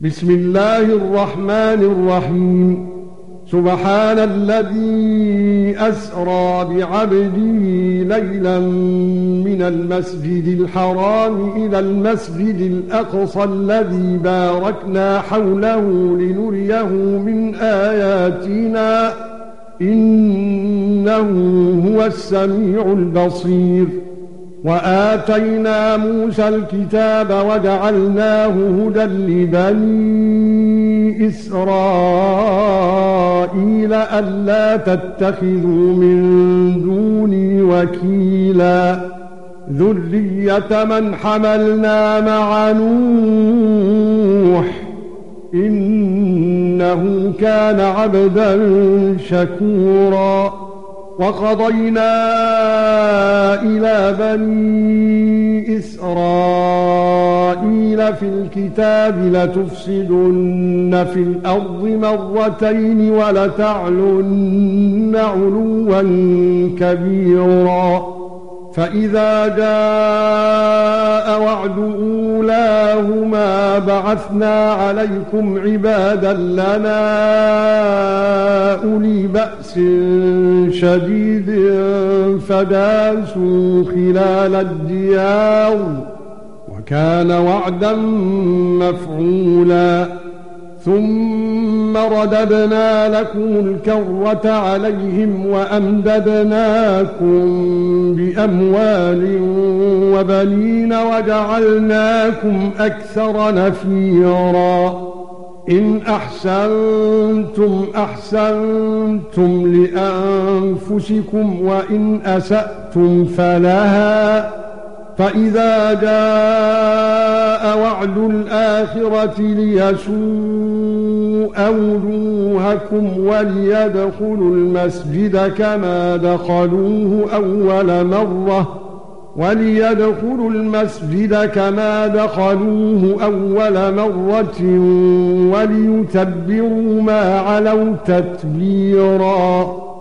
بسم الله الرحمن الرحيم. سبحان الذي أسرى بعبده ليلا من المسجد الحرام إلى المسجد الأقصى الذي باركنا حوله لنريه من آياتنا إنه هو السميع البصير. وآتينا موسى الكتاب وجعلناه هدى لبني إسرائيل ألا تتخذوا من دوني وكيلا ذرية من حملنا مع نوح إنه كان عبدا شكورا. وقضينا إلى بني إسرائيل في الكتاب لتفسدن في الأرض مرتين ولتعلن علوا كبيرا. فإذا جاء وعد أولاهما بعثنا عليكم عبادا لنا أولي بأس شديد فداسوا خلال الديار وكان وعدا مفعولا. ثم رددنا لكم الكرة عليهم وأمددناكم بأموال وبنين وجعلناكم أكثر نفيرا. إن أحسنتم أحسنتم لأنفسكم وإن أسأتم فلها. فإذا جاء وعد الآخرة ليسوء وجوهكم وليدخلوا المسجد كما دخلوه أول مرة وليتبروا ما علوا تتبيرا.